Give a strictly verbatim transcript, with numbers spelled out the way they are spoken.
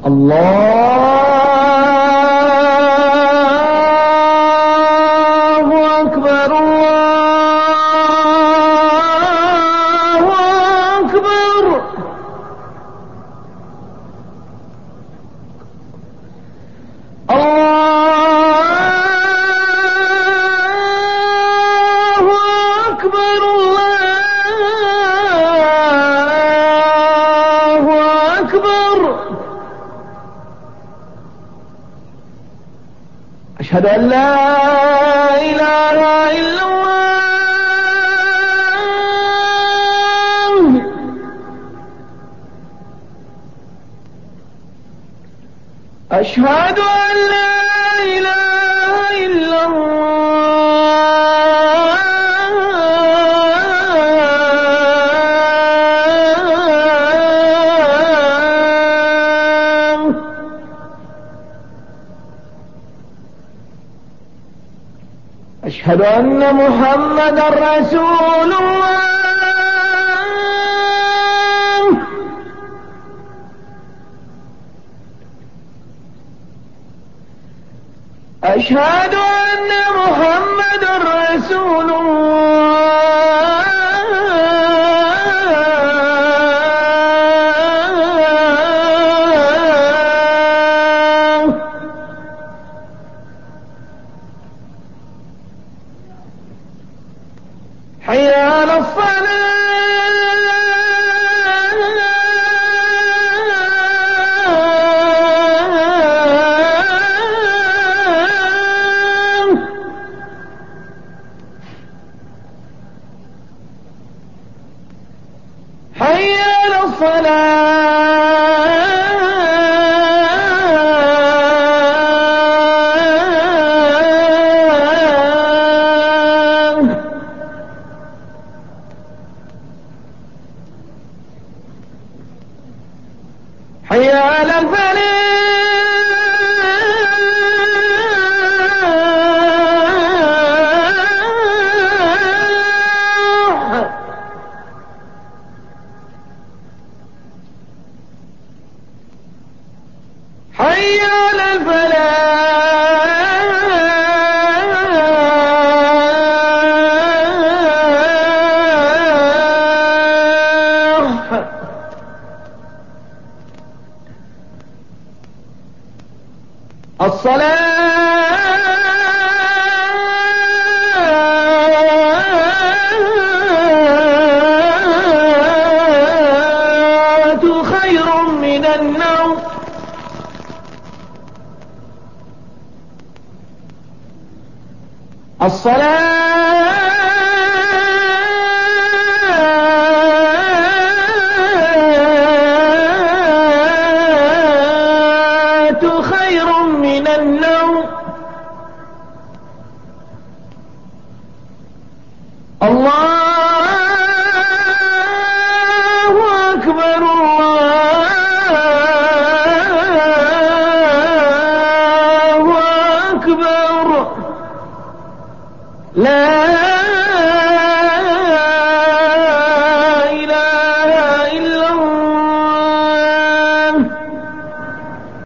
الله أكبر الله أكبر. الله أكبر الله أكبر. أشهد أن لا إله إلا الله. أشهد أن لا إله إلا الله. أشهد أن محمدا رسول الله. أشهد أن محمدا رسول الله. حي على الصلاة. حي على الصلاة. حي على الفلاح. حي على الفلاح. الصلاة خير من النوم. الصلاة خير من النوم. الله أكبر الله أكبر. لا